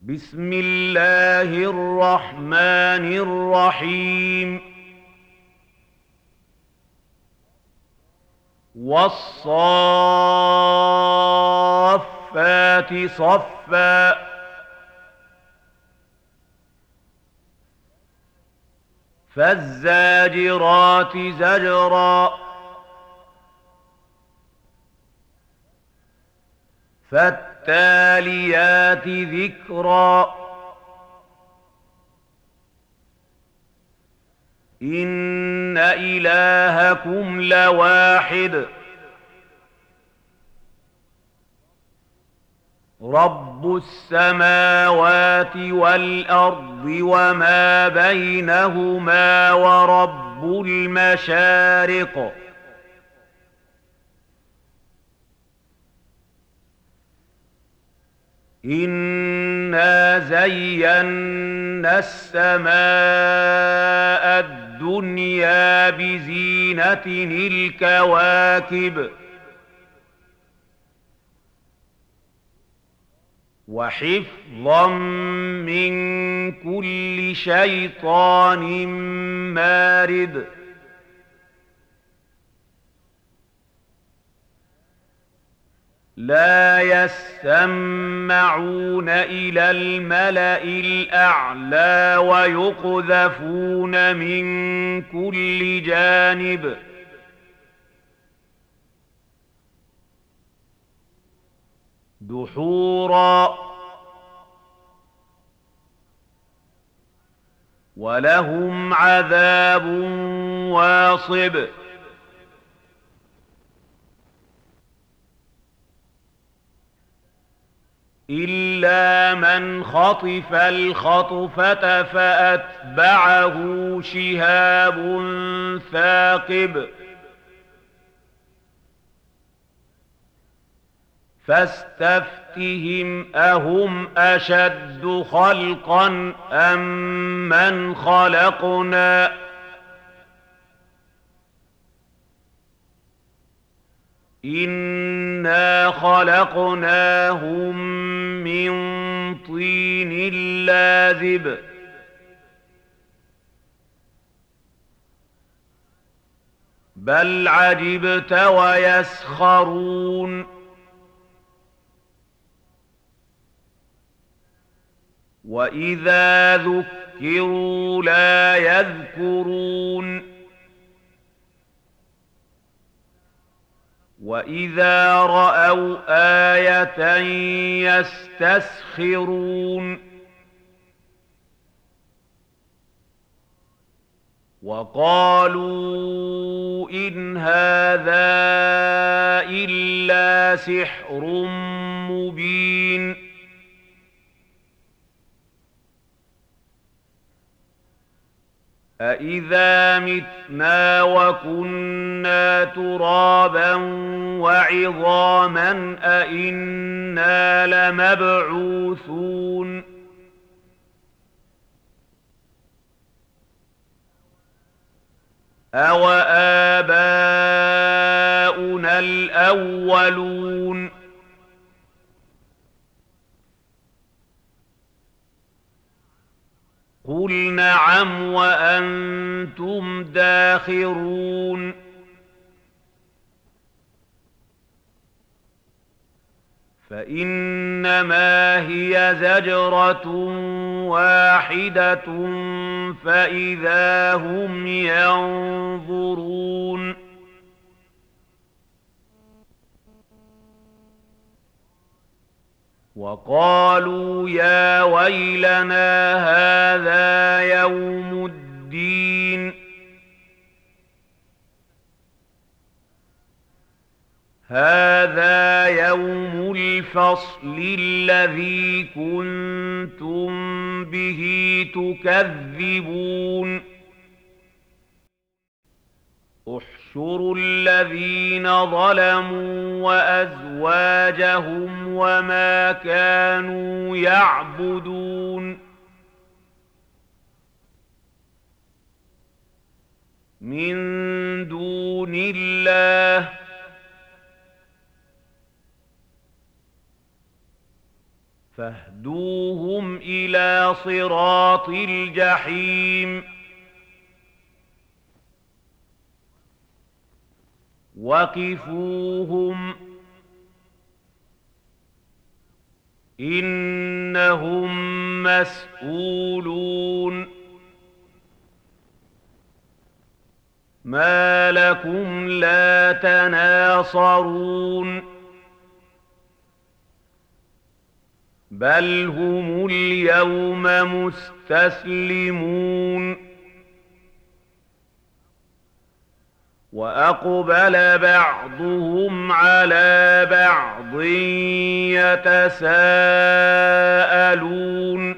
بسم الله الرحمن الرحيم. والصافات صفا فالزاجرات زجرا فالتاليات ذكرا إن إلهكم لواحد رب السماوات والأرض وما بينهما ورب المشارق إنا زينا السماء الدنيا بزينة الكواكب وحفظا من كل شيطان مارد لا يسمعون إلى الملأ الأعلى ويقذفون من كل جانب دحورا ولهم عذاب واصب إلا من خطف الخطفة فأتبعه شهاب ثاقب فاستفتهم أهم أشد خلقا أم من خلقنا إنا خلقناهم من طين لازب بل عجبت ويسخرون وإذا ذكروا لا يذكرون وإذا رأوا آية يستسخرون وقالوا إن هذا إلا سحر مبين أإذا متنا وكنا ترابا وعظاما أإنا لمبعوثون أوآباؤنا الأولون قل نعم وأنتم داخرون فإنما هي زجرة واحدة فإذا هم ينظرون وقالوا يا ويلنا هذا يوم الدين هذا يوم الفصل الذي كنتم به تكذبون احشروا الذين ظلموا وأزواجهم وما كانوا يعبدون من دون الله فاهدوهم إلى صراط الجحيم وقفوهم إنهم مسئولون ما لكم لا تناصرون بل هم اليوم مستسلمون وأقبل بعضهم على بعض يتساءلون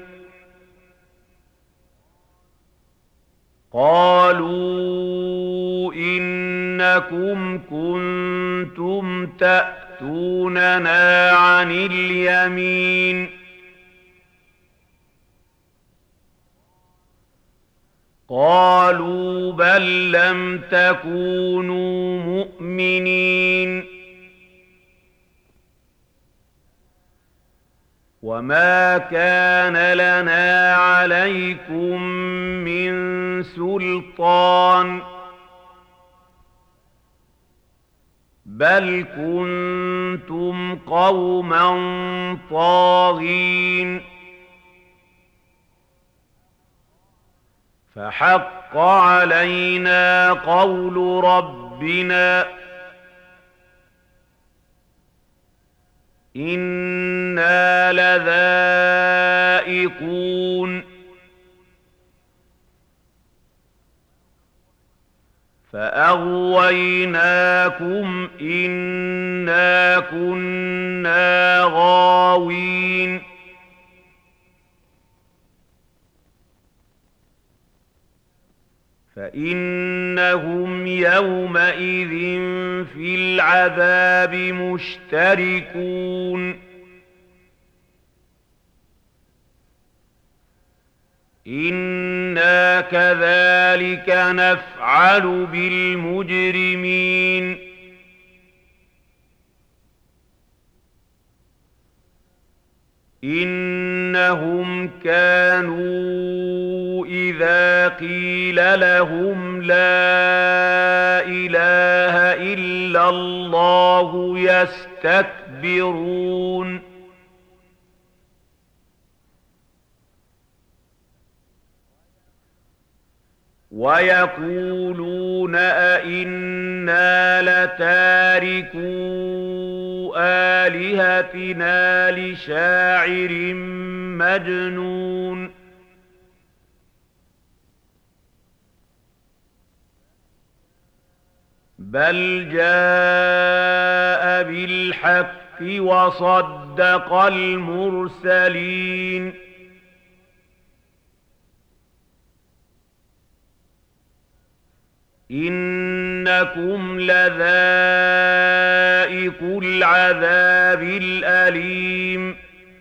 قالوا إنكم كنتم تأتوننا عن اليمين قالوا بل لم تكونوا مؤمنين وما كان لنا عليكم من سلطان بل كنتم قوما طاغين فحق علينا قول ربنا إنا لذائقون فأغويناكم إنا كنا غاوين فإنهم يومئذ في العذاب مشتركون إنا كذلك نفعل بالمجرمين إنهم كانوا إذا قيل لهم لا إله إلا الله يستكبرون ويقولون أئنا لتاركو آلهتنا لشاعر مجنون بل جاء بالحق وصدق المرسلين إنكم لذائقو العذاب الأليم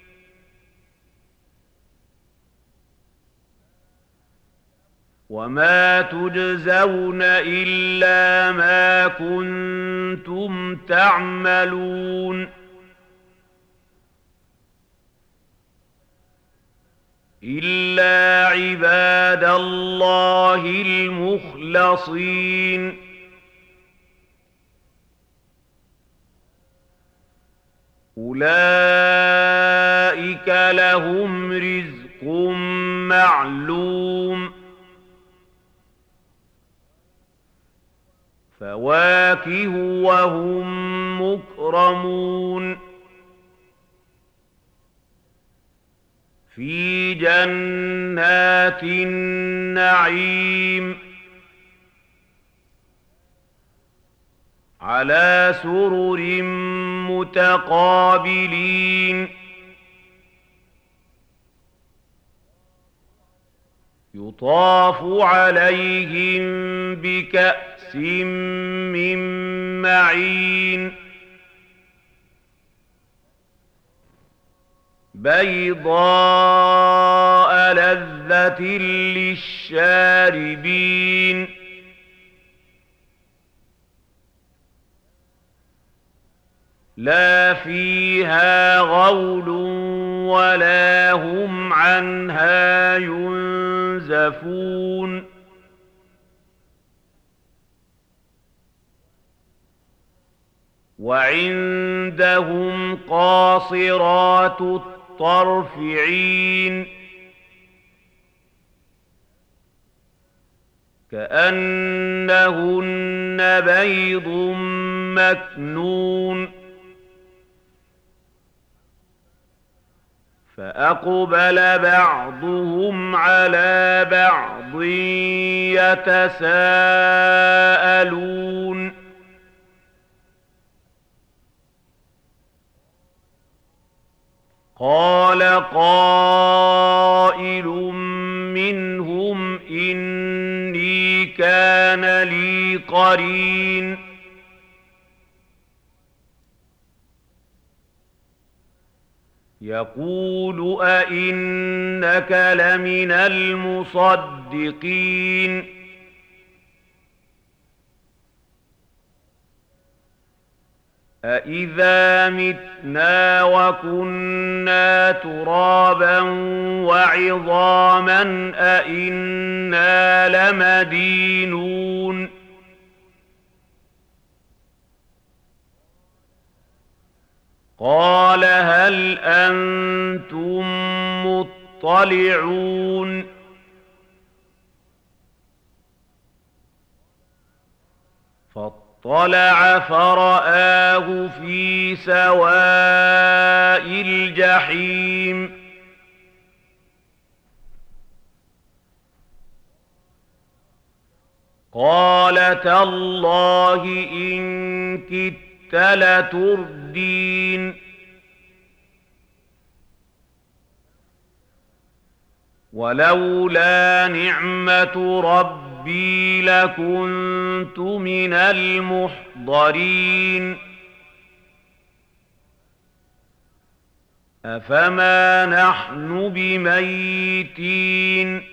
وما تجزون إلا ما كنتم تعملون إلا عباد الله المخلصين أولئك لهم رزق معلوم فواكه وهم مكرمون في جنات النعيم على سرر متقابلين يطاف عليهم بكأس من معين بيضاء لذة للشاربين لا فيها غول ولا هم عنها ينزفون وعندهم قاصرات الطرف عين كأنهن بيض مكنون فأقبل بعضهم على بعض يتساءلون قال قائل منهم إني كان لي قرين يقول أئنك لمن المصدقين أإذا متنا وكنا ترابا وعظاما أإنا لمدينون قال هل أنتم مطلعون فاطلع فرآه في سواء الجحيم قال تالله إن كدت لتردين ولولا نعمة ربي لكنت من المحضرين أفما نحن بميتين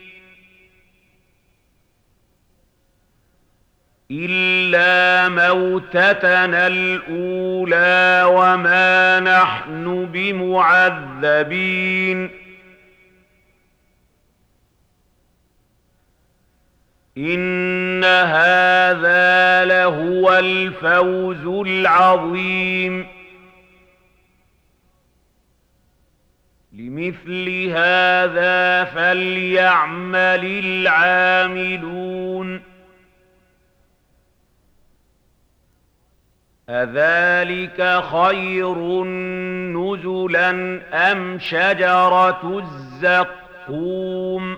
إلا موتتنا الأولى وما نحن بمعذبين إن هذا لهو الفوز العظيم لمثل هذا فليعمل العاملون أذلك خير نزلا أم شجرة الزقوم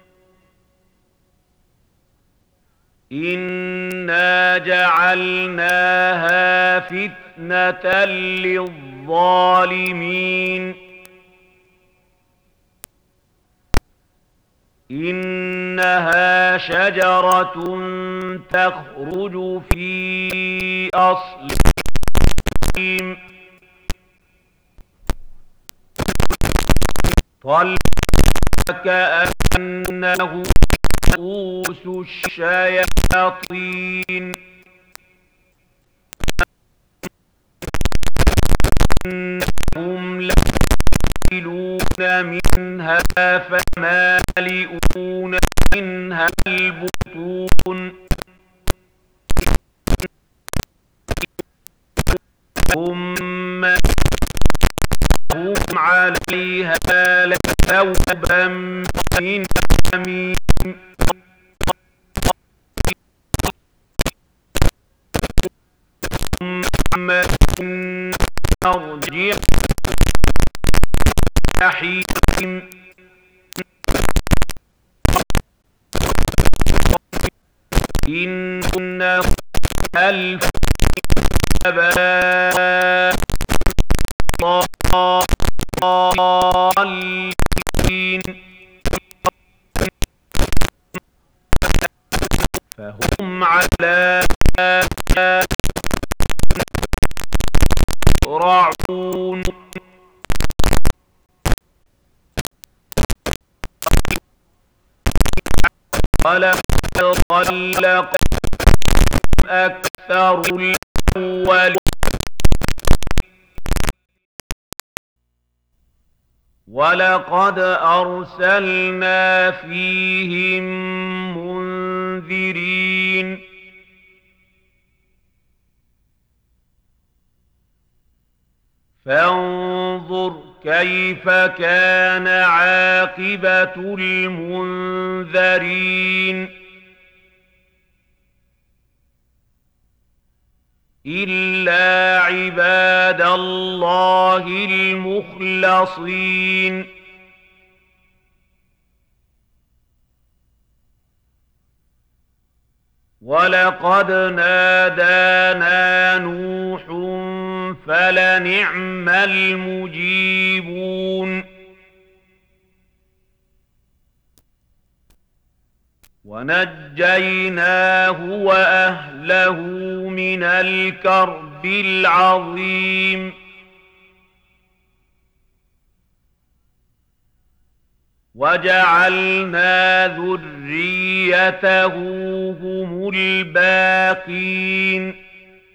إنا جعلناها فتنة للظالمين إنها شجرة تخرج في أصل الجحيم طلعها كأنه رؤوس الشياطين إنهم لآكلون منها فمالئون منها البطون ثم هم عليها لثوبا من حميم ثم نرجع جحيم إنه ألف آباء ضالين فهم على يرعون ولقد ضل أكثر الأولين ولقد أرسلنا فيهم منذرين فانظر كيف كان عاقبة المنذرين إلا عباد الله المخلصين ولقد نادانا نوح فلنعم المجيبون ونجيناه وأهله من الكرب العظيم وجعلنا ذريته هم الباقين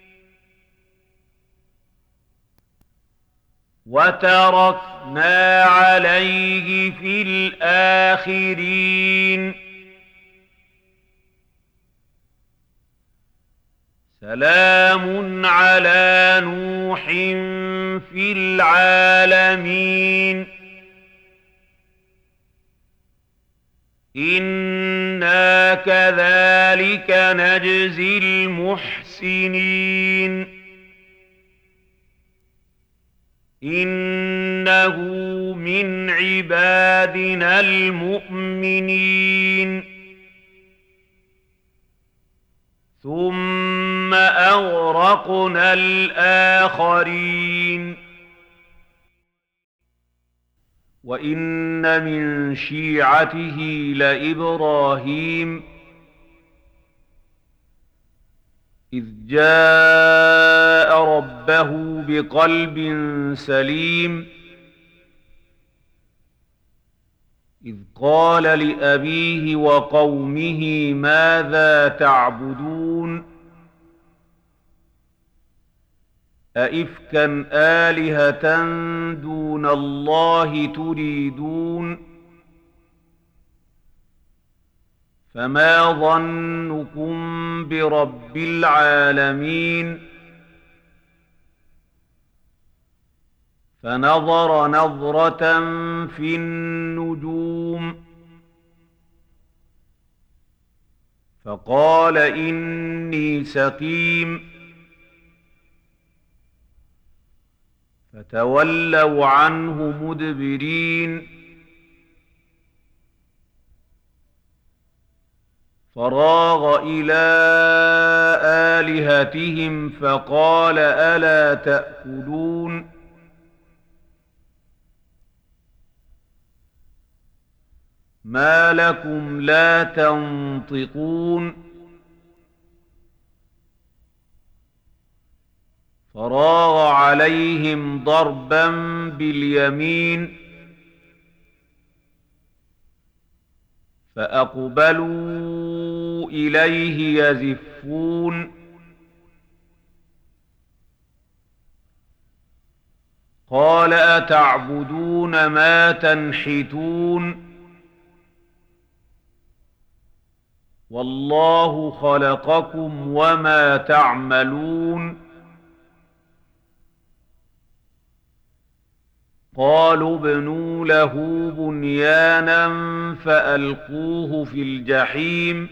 وتركنا عليه في الآخرين سلام على نوح في العالمين إنا كذلك نجزي المحسنين إنه من عبادنا المؤمنين ثم أغرقنا الآخرين وإن من شيعته لإبراهيم إذ جاء ربه بقلب سليم إذ قال لأبيه وقومه ماذا تعبدون أئفكا آلهة دون الله تريدون فما ظنكم برب العالمين فنظر نظرة في النجوم فقال إني سقيم فتولوا عنه مدبرين فراغ إلى آلهتهم فقال ألا تأكلون ما لكم لا تنطقون فراغ عليهم ضربا باليمين فأقبلوا إليه يزفون قال أتعبدون ما تنحتون والله خلقكم وما تعملون قالوا ابنوا له بنيانا فألقوه في الجحيم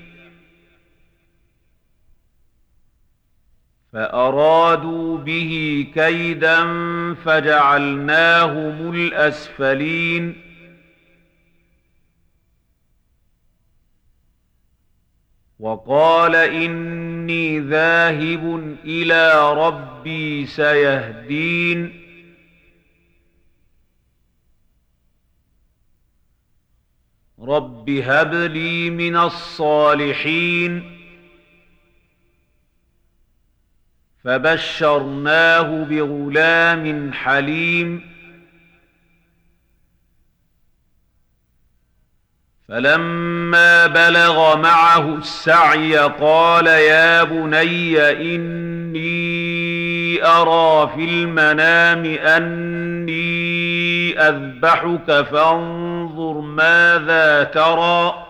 فأرادوا به كيدا فجعلناهم الأسفلين وقال إني ذاهب إلى ربي سيهدين رب هب لي من الصالحين فبشرناه بغلام حليم فلما بلغ معه السعي قال يا بني إني أرى في المنام أني أذبحك فانظر ماذا ترى.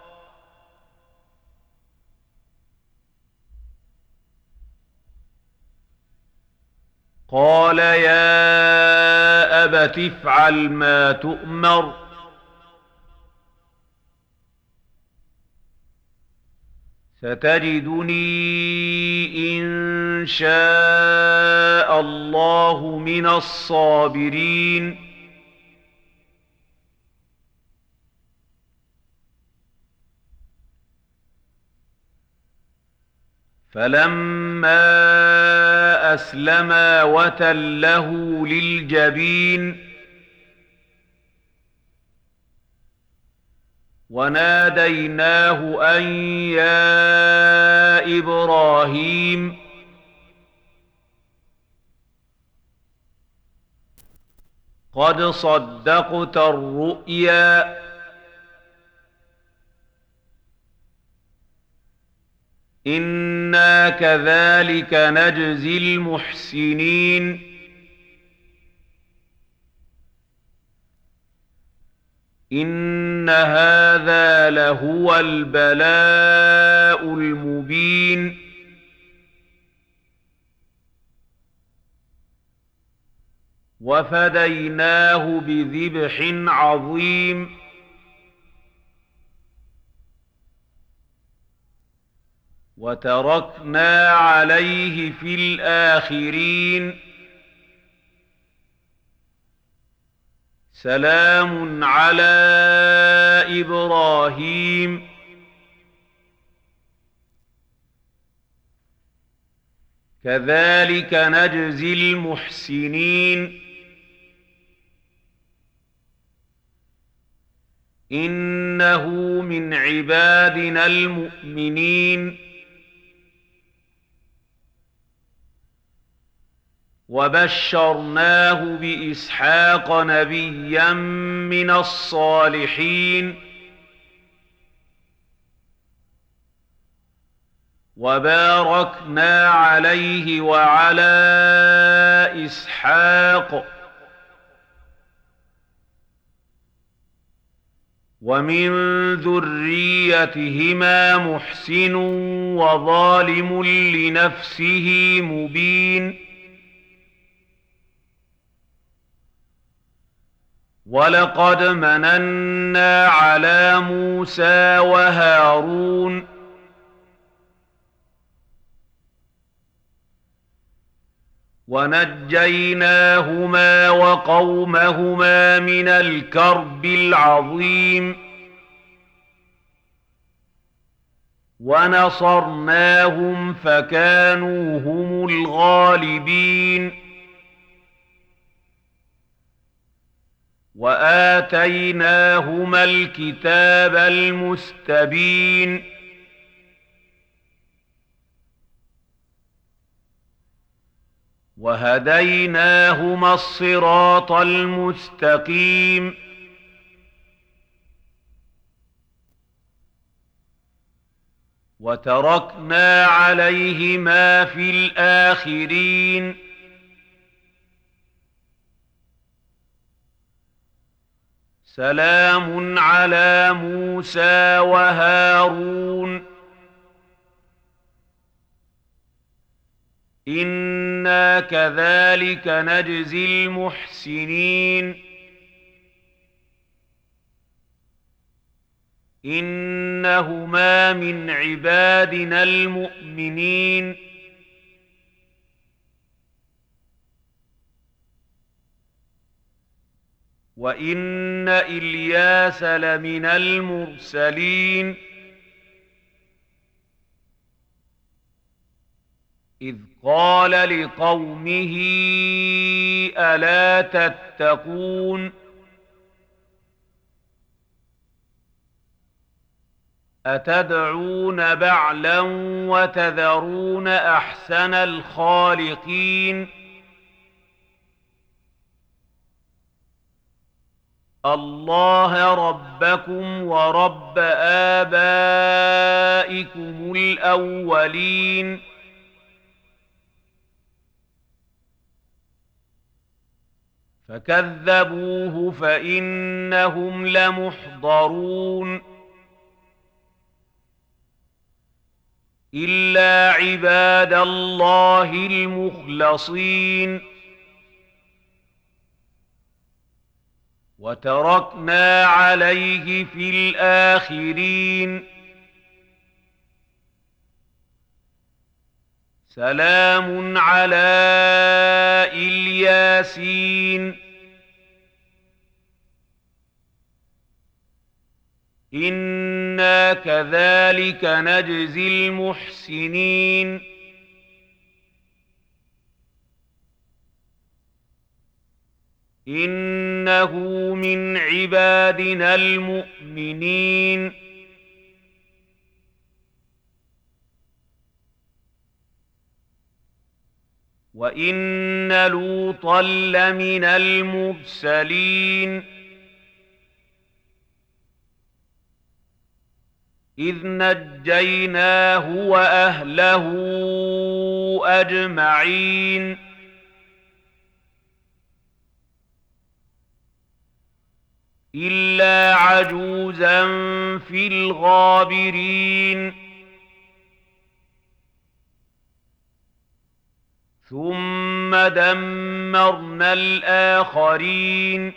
قال يا أبت افعل ما تؤمر، ستجدني إن شاء الله من الصابرين. فلما أسلما وتله للجبين وناديناه أن يا إبراهيم قد صدقت الرؤيا إنا كذلك نجزي المحسنين. إن هذا لهو البلاء المبين. وفديناه بذبح عظيم. وتركنا عليه في الآخرين. سلام على إبراهيم كذلك نجزي المحسنين. إنه من عبادنا المؤمنين. وبشرناه بإسحاق نبيا من الصالحين. وباركنا عليه وعلى إسحاق ومن ذريتهما محسن وظالم لنفسه مبين. ولقد مننا على موسى وهارون ونجيناهما وقومهما من الكرب العظيم. ونصرناهم فكانوا هم الغالبين. وآتيناهما الكتاب المستبين. وهديناهما الصراط المستقيم. وتركنا عليهما في الآخرين. سلام على موسى وهارون إنا كذلك نجزي المحسنين. إنهما من عبادنا المؤمنين. وإن إلياس لمن المرسلين إذ قال لقومه ألا تتقون أتدعون بعلا وتذرون أحسن الخالقين الله ربكم ورب آبائكم الأولين فكذبوه فإنهم لمحضرون إلا عباد الله المخلصين وتركنا عليه في الآخرين سلام على الياسين إنا كذلك نجزي المحسنين إنه من عبادنا المؤمنين وإن لوطا لمن المرسلين إذ نجيناه وأهله أجمعين إلا عجوزا في الغابرين ثم دمرنا الآخرين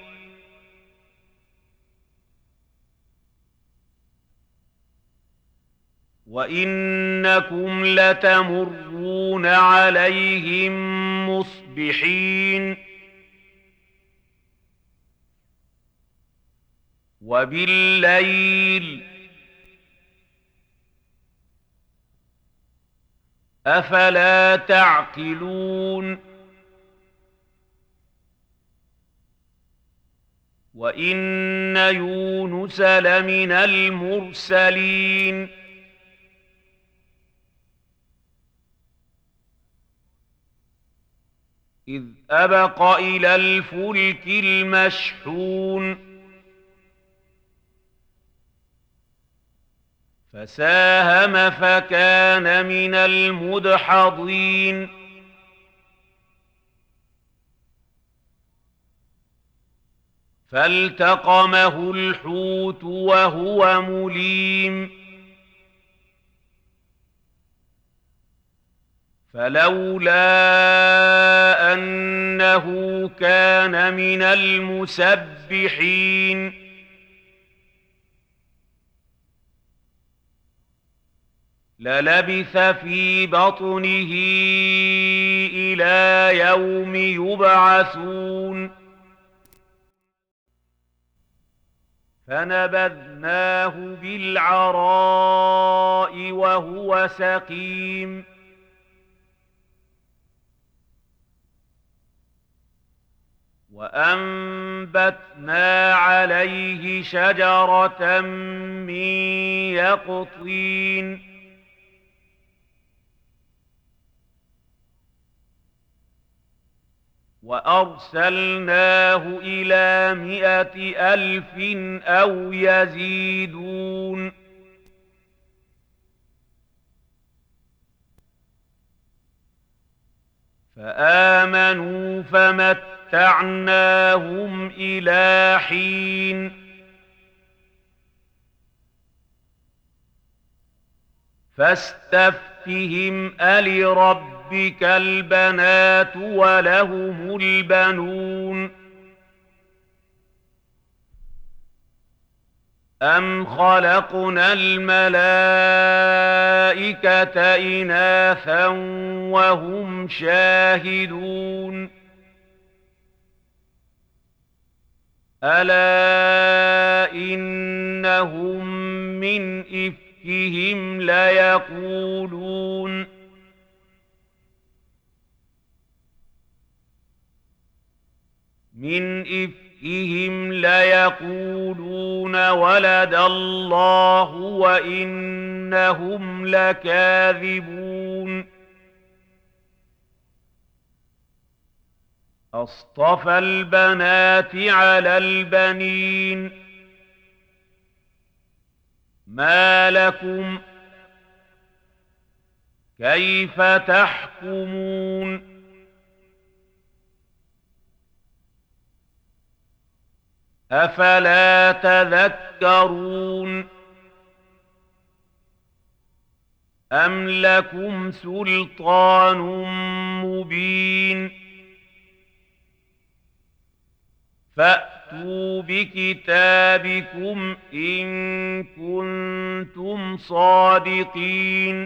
وإنكم لتمرون عليهم مصبحين وبالليل أفلا تعقلون وإن يونس لمن المرسلين إذ أبق إلى الفلك المشحون فساهم فكان من المدحضين فالتقمه الحوت وهو مليم فلولا أنه كان من المسبحين للبث في بطنه إلى يوم يبعثون فنبذناه بالعراء وهو سقيم وأنبتنا عليه شجرة من يقطين وأرسلناه إلى 100,000 أو يزيدون فآمنوا فمتعناهم إلى حين فاستفتهم ألربك البنات ولهم البنون أم خلقنا الملائكة إناثا وهم شاهدون ألا إنهم من إفكهم ليقولون ولد الله وإنهم لكاذبون أصطفى البنات على البنين ما لكم كيف تحكمون أفلا تذكرون أم لكم سلطان مبين فأتوا بكتابكم إن كنتم صادقين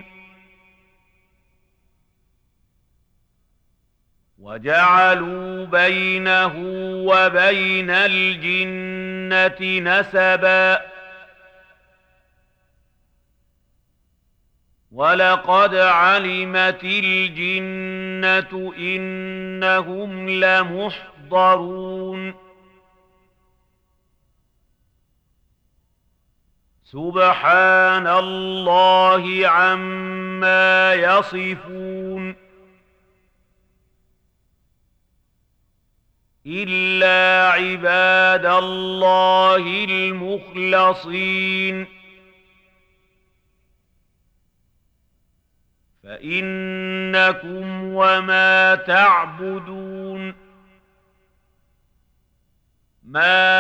وجعلوا بينه وبين الجنة نسبا ولقد علمت الجنة إنهم لمحضرون سبحان الله عما يصفون إلا عباد الله المخلصين فإنكم وما تعبدون ما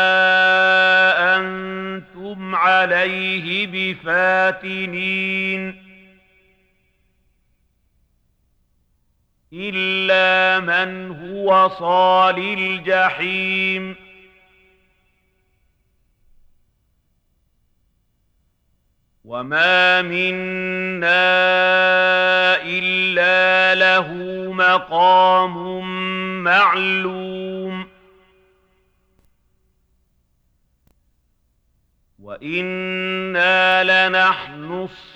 أنتم عليه بفاتنين إلا من هو صال الجحيم وما منا إلا له مقام معلوم وإنا لنحن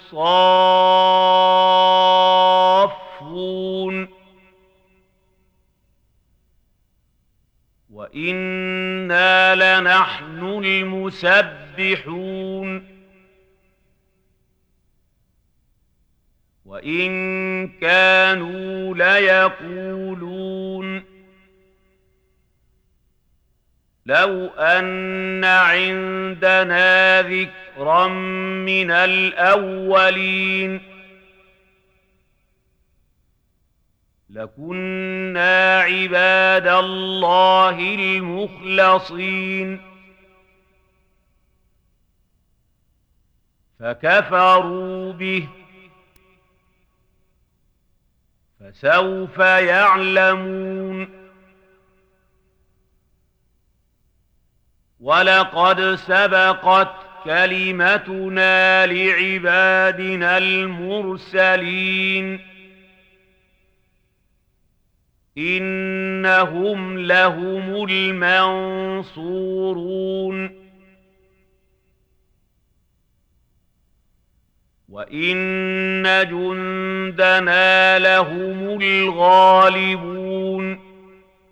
الصافون وإنا لنحن المسبحون وإن كانوا ليقولون لو أن عندنا ذكرا من الأولين لكنا عباد الله المخلصين فكفروا به فسوف يعلمون ولقد سبقت كلمتنا لعبادنا المرسلين إنهم لهم المنصورون وإن جندنا لهم الغالبون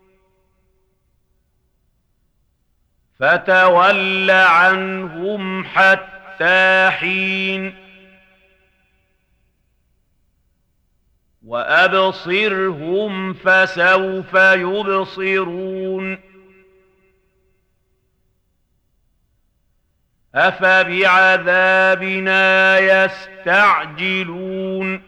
فتول عنهم حتى حين وأبصرهم فسوف يبصرون أفبعذابنا يستعجلون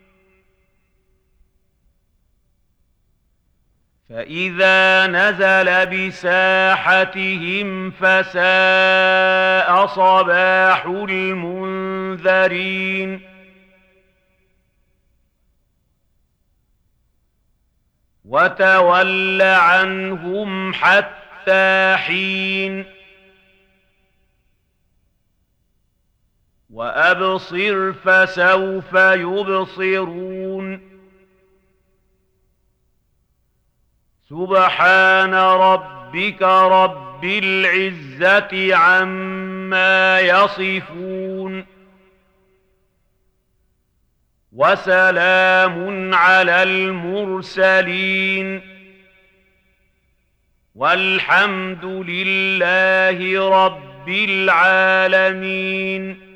فإذا نزل بساحتهم فساء صباح المنذرين وتول عنهم حتى حين وأبصر فسوف يبصرون سبحان ربك رب العزة عما يصفون وسلام على المرسلين والحمد لله رب العالمين.